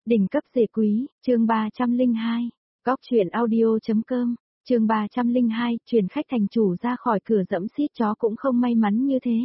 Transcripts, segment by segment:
Đỉnh cấp rể quý, chương 302, Góc truyện audio.com, chương 302, truyền khách thành chủ ra khỏi cửa dẫm xít chó cũng không may mắn như thế.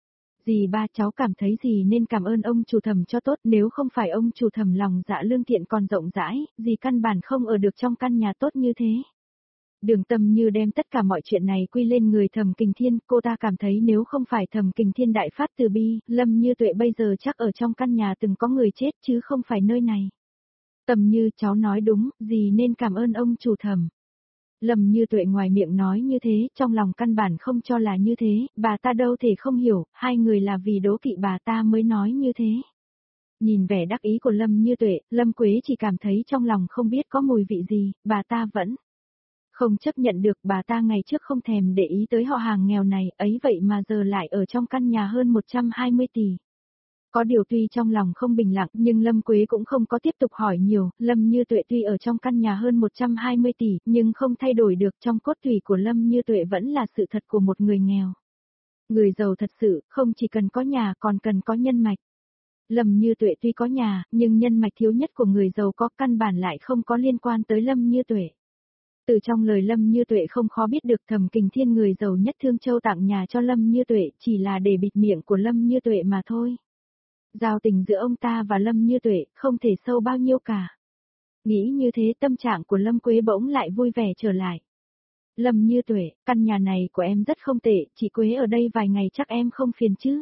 Dì ba cháu cảm thấy gì nên cảm ơn ông chủ thẩm cho tốt, nếu không phải ông chủ thẩm lòng dạ lương thiện còn rộng rãi, dì căn bản không ở được trong căn nhà tốt như thế. Đường Tâm Như đem tất cả mọi chuyện này quy lên người Thẩm Kình Thiên, cô ta cảm thấy nếu không phải Thẩm Kình Thiên đại phát từ bi, Lâm Như Tuệ bây giờ chắc ở trong căn nhà từng có người chết chứ không phải nơi này. Tâm Như cháu nói đúng, dì nên cảm ơn ông chủ Thẩm. Lâm Như Tuệ ngoài miệng nói như thế, trong lòng căn bản không cho là như thế, bà ta đâu thể không hiểu, hai người là vì đố kỵ bà ta mới nói như thế. Nhìn vẻ đắc ý của Lâm Như Tuệ, Lâm Quế chỉ cảm thấy trong lòng không biết có mùi vị gì, bà ta vẫn không chấp nhận được, bà ta ngày trước không thèm để ý tới họ hàng nghèo này, ấy vậy mà giờ lại ở trong căn nhà hơn 120 tỷ. Có điều tuy trong lòng không bình lặng nhưng Lâm Quế cũng không có tiếp tục hỏi nhiều, Lâm Như Tuệ tuy ở trong căn nhà hơn 120 tỷ nhưng không thay đổi được trong cốt tủy của Lâm Như Tuệ vẫn là sự thật của một người nghèo. Người giàu thật sự không chỉ cần có nhà còn cần có nhân mạch. Lâm Như Tuệ tuy có nhà nhưng nhân mạch thiếu nhất của người giàu có căn bản lại không có liên quan tới Lâm Như Tuệ. Từ trong lời Lâm Như Tuệ không khó biết được Thẩm Kình Thiên người giàu nhất Thương Châu tặng nhà cho Lâm Như Tuệ chỉ là để bịt miệng của Lâm Như Tuệ mà thôi. Giao tình giữa ông ta và Lâm Như Tuệ không thể sâu bao nhiêu cả. Nghĩ như thế tâm trạng của Lâm Quế bỗng lại vui vẻ trở lại. Lâm Như Tuệ, căn nhà này của em rất không tệ, chị Quế ở đây vài ngày chắc em không phiền chứ.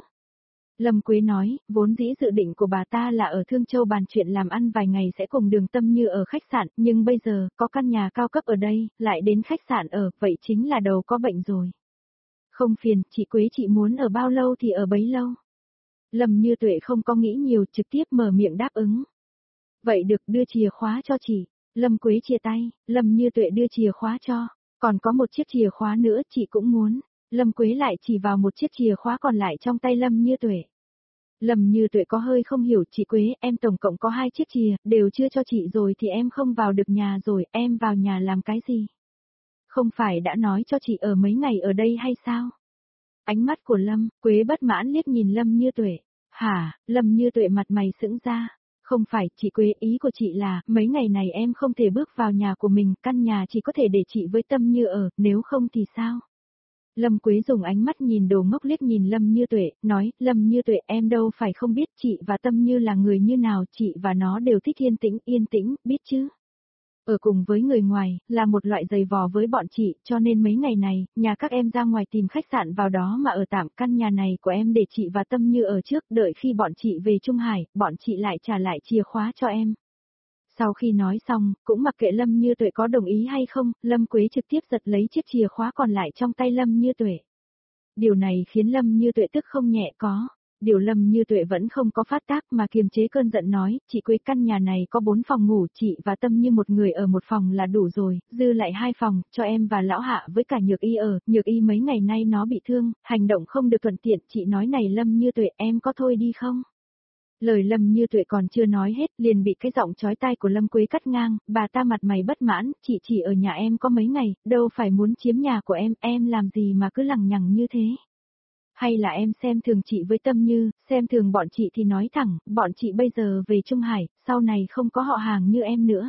Lâm Quế nói, vốn dĩ dự định của bà ta là ở Thương Châu bàn chuyện làm ăn vài ngày sẽ cùng Đường Tâm Như ở khách sạn, nhưng bây giờ, có căn nhà cao cấp ở đây, lại đến khách sạn ở, vậy chính là đầu có bệnh rồi. Không phiền, chị Quế chị muốn ở bao lâu thì ở bấy lâu. Lâm Như Tuệ không có nghĩ nhiều, trực tiếp mở miệng đáp ứng. Vậy được, đưa chìa khóa cho chị. Lâm Quế chia tay, Lâm Như Tuệ đưa chìa khóa cho, còn có một chiếc chìa khóa nữa chị cũng muốn. Lâm Quế lại chỉ vào một chiếc chìa khóa còn lại trong tay Lâm Như Tuệ. Lâm Như Tuệ có hơi không hiểu, chị Quế, em tổng cộng có 2 chiếc chìa, đều chưa cho chị rồi thì em không vào được nhà rồi, em vào nhà làm cái gì? Không phải đã nói cho chị ở mấy ngày ở đây hay sao? Ánh mắt của Lâm Quế bất mãn liếc nhìn Lâm Như Tuệ. Hả? Lâm Như Tuệ mặt mày sững ra. Không phải, chị Quế, ý của chị là, mấy ngày này em không thể bước vào nhà của mình, căn nhà chỉ có thể để chị với Tâm Như ở, nếu không thì sao? Lâm Quế dùng ánh mắt nhìn đồ ngốc liếc nhìn Lâm Như Tuệ, nói, Lâm Như Tuệ em đâu phải không biết chị và Tâm Như là người như nào, chị và nó đều thích yên tĩnh, biết chứ. Ở cùng với người ngoài, là một loại giày vò với bọn chị, cho nên mấy ngày này, nhà các em ra ngoài tìm khách sạn vào đó mà ở tạm, căn nhà này của em để chị và Tâm Như ở trước, đợi khi bọn chị về Trung Hải, bọn chị lại trả lại chìa khóa cho em. Sau khi nói xong, cũng mặc kệ Lâm Như Tuệ có đồng ý hay không, Lâm Quế trực tiếp giật lấy chiếc chìa khóa còn lại trong tay Lâm Như Tuệ. Điều này khiến Lâm Như Tuệ tức không nhẹ có. Điều Lâm Như Tuệ vẫn không có phát tác mà kiềm chế cơn giận nói, chị Quế, căn nhà này có 4 phòng ngủ, chị và Tâm Như một người ở một phòng là đủ rồi, dư lại 2 phòng, cho em và Lão Hạ với cả Nhược Y ở, Nhược Y mấy ngày nay nó bị thương, hành động không được thuận tiện, chị nói này Lâm Như Tuệ, em có thôi đi không? Lời Lâm Như Tuệ còn chưa nói hết, liền bị cái giọng chói tai của Lâm Quế cắt ngang, bà ta mặt mày bất mãn, chị chỉ ở nhà em có mấy ngày, đâu phải muốn chiếm nhà của em làm gì mà cứ lằng nhằng như thế. Hay là em xem thường chị với Tâm Như, xem thường bọn chị thì nói thẳng, bọn chị bây giờ về Trung Hải, sau này không có họ hàng như em nữa.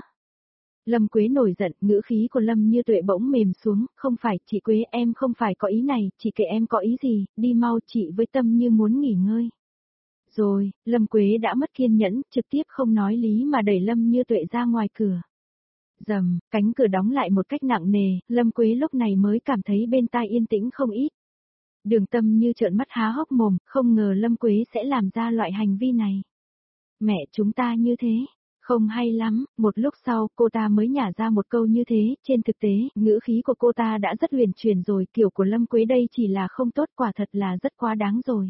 Lâm Quế nổi giận, ngữ khí của Lâm Như Tuệ bỗng mềm xuống, không phải, chị Quế em không phải có ý này, chị kệ em có ý gì, đi mau, chị với Tâm Như muốn nghỉ ngơi. Rồi, Lâm Quế đã mất kiên nhẫn, trực tiếp không nói lý mà đẩy Lâm Như Tuệ ra ngoài cửa. Rầm, cánh cửa đóng lại một cách nặng nề, Lâm Quế lúc này mới cảm thấy bên tai yên tĩnh không ít. Đường Tâm Như trợn mắt há hốc mồm, không ngờ Lâm Quế sẽ làm ra loại hành vi này. Mẹ chúng ta như thế, không hay lắm, một lúc sau cô ta mới nhả ra một câu như thế, trên thực tế, ngữ khí của cô ta đã rất huyền chuyển rồi, kiểu của Lâm Quế đây chỉ là không tốt, quả thật là rất quá đáng rồi.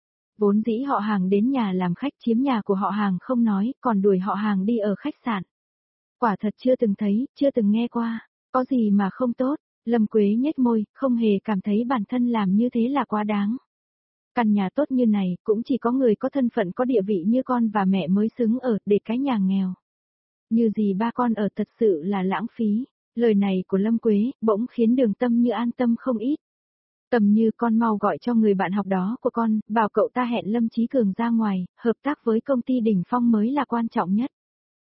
Vốn dĩ họ hàng đến nhà làm khách chiếm nhà của họ hàng không nói, còn đuổi họ hàng đi ở khách sạn. Quả thật chưa từng thấy, chưa từng nghe qua, có gì mà không tốt. Lâm Quế nhếch môi, không hề cảm thấy bản thân làm như thế là quá đáng. Căn nhà tốt như này, cũng chỉ có người có thân phận có địa vị như con và mẹ mới xứng ở, để cái nhà nghèo. Như gì ba con ở thật sự là lãng phí. Lời này của Lâm Quế, bỗng khiến Đường Tâm Như an tâm không ít. Tâm Như, con mau gọi cho người bạn học đó của con, bảo cậu ta hẹn Lâm Chí Cường ra ngoài, hợp tác với công ty Đỉnh Phong mới là quan trọng nhất.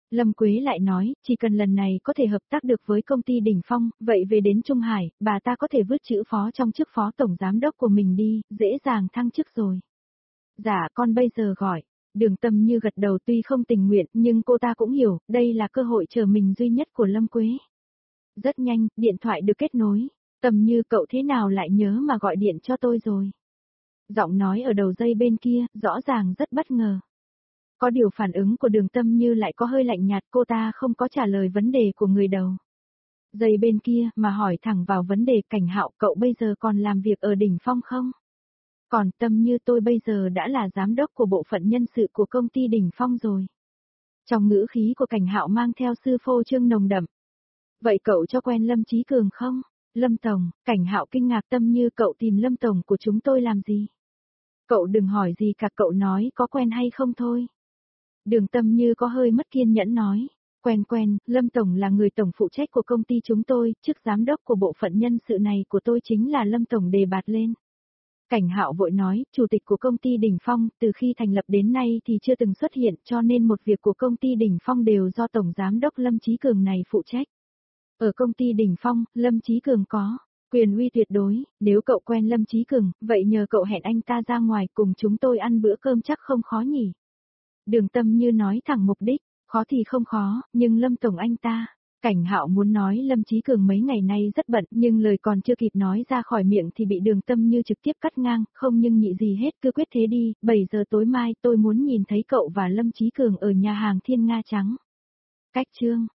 Lâm Quế lại nói, chỉ cần lần này có thể hợp tác được với công ty Đỉnh Phong, vậy về đến Trung Hải, bà ta có thể vứt chữ phó trong chức phó tổng giám đốc của mình đi, dễ dàng thăng chức rồi. Dạ con bây giờ gọi. Đường Tâm Như gật đầu tuy không tình nguyện nhưng cô ta cũng hiểu, đây là cơ hội chờ mình duy nhất của Lâm Quế. Rất nhanh, điện thoại được kết nối. Tâm Như cậu thế nào lại nhớ mà gọi điện cho tôi rồi? Giọng nói ở đầu dây bên kia, rõ ràng rất bất ngờ. Có điều phản ứng của Đường Tâm Như lại có hơi lạnh nhạt, cô ta không có trả lời vấn đề của người đầu. Dây bên kia mà hỏi thẳng vào vấn đề. Cảnh Hạo, cậu bây giờ còn làm việc ở Đỉnh Phong không? Còn Tâm Như, tôi bây giờ đã là giám đốc của bộ phận nhân sự của công ty Đỉnh Phong rồi. Trong ngữ khí của Cảnh Hạo mang theo sư phô trương nồng đậm. Vậy cậu cho quen Lâm Chí Cường không? Lâm Tổng, Cảnh Hạo kinh ngạc. Tâm Như, cậu tìm Lâm Tổng của chúng tôi làm gì? Cậu đừng hỏi gì cả, cậu nói có quen hay không thôi. Đường Tâm Như có hơi mất kiên nhẫn nói. Quen, Lâm Tổng là người tổng phụ trách của công ty chúng tôi, chức giám đốc của bộ phận nhân sự này của tôi chính là Lâm Tổng đề bạt lên. Cảnh Hạo vội nói, chủ tịch của công ty Đỉnh Phong, từ khi thành lập đến nay thì chưa từng xuất hiện, cho nên một việc của công ty Đỉnh Phong đều do tổng giám đốc Lâm Chí Cường này phụ trách. Ở công ty Đỉnh Phong, Lâm Chí Cường có quyền uy tuyệt đối, nếu cậu quen Lâm Chí Cường, vậy nhờ cậu hẹn anh ta ra ngoài cùng chúng tôi ăn bữa cơm chắc không khó nhỉ. Đường Tâm Như nói thẳng mục đích, khó thì không khó, nhưng Lâm Tổng anh ta. Cảnh Hạo muốn nói Lâm Chí Cường mấy ngày nay rất bận, nhưng lời còn chưa kịp nói ra khỏi miệng thì bị Đường Tâm Như trực tiếp cắt ngang, không nhưng nhị gì hết, cứ quyết thế đi, 7 giờ tối mai tôi muốn nhìn thấy cậu và Lâm Chí Cường ở nhà hàng Thiên Nga Trắng. Cách chương